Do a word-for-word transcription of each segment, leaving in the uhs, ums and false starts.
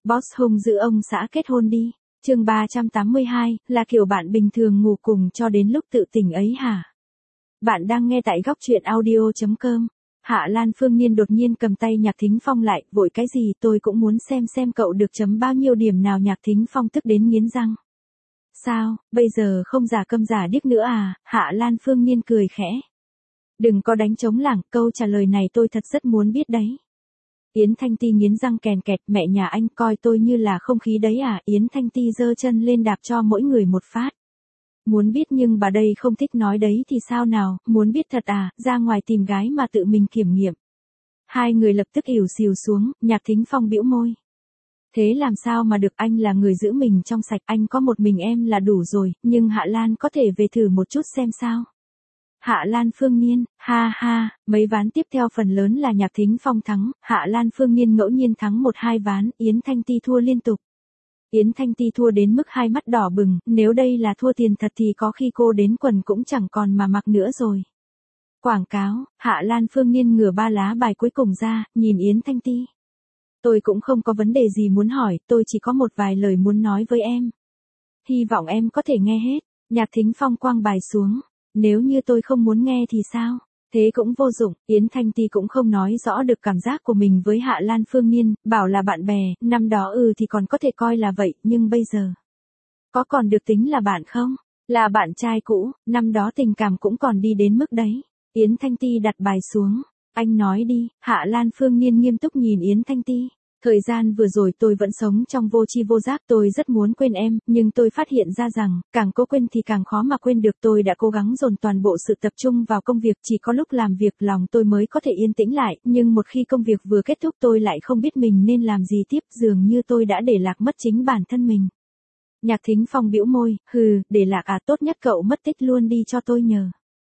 Boss hung dữ ông xã kết hôn đi. Chương ba trăm tám mươi hai, là kiểu bạn bình thường ngủ cùng cho đến lúc tự tỉnh ấy hả? Bạn đang nghe tại góc truyện audio chấm com. Hạ Lan Phương Nhiên đột nhiên cầm tay Nhạc Thính Phong lại, vội cái gì tôi cũng muốn xem xem cậu được chấm bao nhiêu điểm nào. Nhạc Thính Phong tức đến nghiến răng. Sao, bây giờ không giả câm giả điếc nữa à? Hạ Lan Phương Nhiên cười khẽ. Đừng có đánh trống lảng, câu trả lời này tôi thật rất muốn biết đấy. Yến Thanh Ti nghiến răng kèn kẹt, mẹ nhà anh coi tôi như là không khí đấy à? Yến Thanh Ti giơ chân lên đạp cho mỗi người một phát. Muốn biết nhưng bà đây không thích nói đấy thì sao nào, muốn biết thật à, ra ngoài tìm gái mà tự mình kiểm nghiệm. Hai người lập tức ỉu xìu xuống, Nhạc Thính Phong bĩu môi. Thế làm sao mà được, anh là người giữ mình trong sạch, anh có một mình em là đủ rồi, nhưng Hạ Lan có thể về thử một chút xem sao. Hạ Lan Phương Nhiên, ha ha, mấy ván tiếp theo phần lớn là Nhạc Thính Phong thắng, Hạ Lan Phương Nhiên ngẫu nhiên thắng một hai ván, Yến Thanh Ti thua liên tục. Yến Thanh Ti thua đến mức hai mắt đỏ bừng, nếu đây là thua tiền thật thì có khi cô đến quần cũng chẳng còn mà mặc nữa rồi. Quảng cáo, Hạ Lan Phương Nhiên ngửa ba lá bài cuối cùng ra, nhìn Yến Thanh Ti. Tôi cũng không có vấn đề gì muốn hỏi, tôi chỉ có một vài lời muốn nói với em. Hy vọng em có thể nghe hết. Nhạc Thính Phong quăng bài xuống. Nếu như tôi không muốn nghe thì sao? Thế cũng vô dụng, Yến Thanh Ti cũng không nói rõ được cảm giác của mình với Hạ Lan Phương Nhiên, bảo là bạn bè, năm đó ừ thì còn có thể coi là vậy, nhưng bây giờ. Có còn được tính là bạn không? Là bạn trai cũ, năm đó tình cảm cũng còn đi đến mức đấy. Yến Thanh Ti đặt bài xuống. Anh nói đi, Hạ Lan Phương Nhiên nghiêm túc nhìn Yến Thanh Ti. Thời gian vừa rồi tôi vẫn sống trong vô tri vô giác, tôi rất muốn quên em, nhưng tôi phát hiện ra rằng, càng cố quên thì càng khó mà quên được. Tôi đã cố gắng dồn toàn bộ sự tập trung vào công việc, chỉ có lúc làm việc lòng tôi mới có thể yên tĩnh lại, nhưng một khi công việc vừa kết thúc tôi lại không biết mình nên làm gì tiếp, dường như tôi đã để lạc mất chính bản thân mình. Nhạc Thính Phong bĩu môi, hừ, để lạc à, tốt nhất cậu mất tích luôn đi cho tôi nhờ.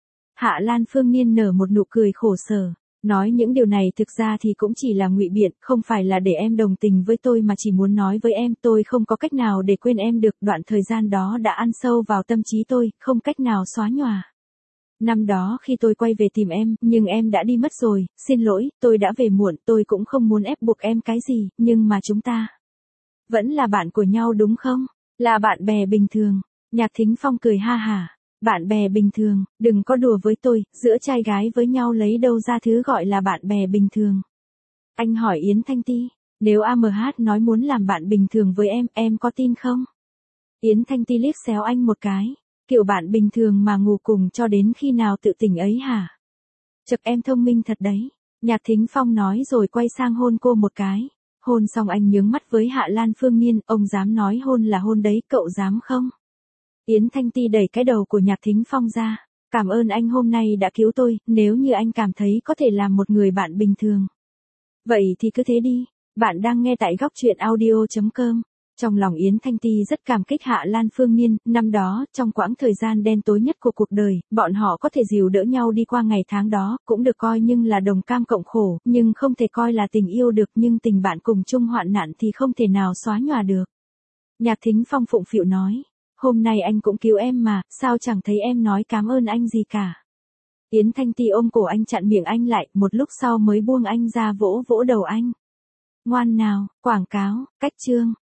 Hạ Lan Phương Nhiên nở một nụ cười khổ sở. Nói những điều này thực ra thì cũng chỉ là ngụy biện, không phải là để em đồng tình với tôi mà chỉ muốn nói với em tôi không có cách nào để quên em được, đoạn thời gian đó đã ăn sâu vào tâm trí tôi, không cách nào xóa nhòa. Năm đó khi tôi quay về tìm em, nhưng em đã đi mất rồi, xin lỗi, tôi đã về muộn, tôi cũng không muốn ép buộc em cái gì, nhưng mà chúng ta vẫn là bạn của nhau đúng không? Là bạn bè bình thường. Nhạc Thính Phong cười ha hả. Bạn bè bình thường, đừng có đùa với tôi, giữa trai gái với nhau lấy đâu ra thứ gọi là bạn bè bình thường. Anh hỏi Yến Thanh Ti, nếu a em hát nói muốn làm bạn bình thường với em, em có tin không? Yến Thanh Ti liếc xéo anh một cái, kiểu bạn bình thường mà ngủ cùng cho đến khi nào tự tỉnh ấy hả? Chật, em thông minh thật đấy. Nhạc Thính Phong nói rồi quay sang hôn cô một cái. Hôn xong anh nhướng mắt với Hạ Lan Phương Nhiên, ông dám nói hôn là hôn đấy, cậu dám không? Yến Thanh Ti đẩy cái đầu của Nhạc Thính Phong ra. Cảm ơn anh hôm nay đã cứu tôi, nếu như anh cảm thấy có thể làm một người bạn bình thường. Vậy thì cứ thế đi. Bạn đang nghe tại góc truyện audio chấm com. Trong lòng Yến Thanh Ti rất cảm kích Hạ Lan Phương Nhiên, năm đó, trong quãng thời gian đen tối nhất của cuộc đời, bọn họ có thể dìu đỡ nhau đi qua ngày tháng đó, cũng được coi nhưng là đồng cam cộng khổ, nhưng không thể coi là tình yêu được, nhưng tình bạn cùng chung hoạn nạn thì không thể nào xóa nhòa được. Nhạc Thính Phong phụng phịu nói. Hôm nay anh cũng cứu em mà, sao chẳng thấy em nói cảm ơn anh gì cả. Yến Thanh Ti ôm cổ anh chặn miệng anh lại, một lúc sau mới buông anh ra vỗ vỗ đầu anh. Ngoan nào, quảng cáo, cách chương.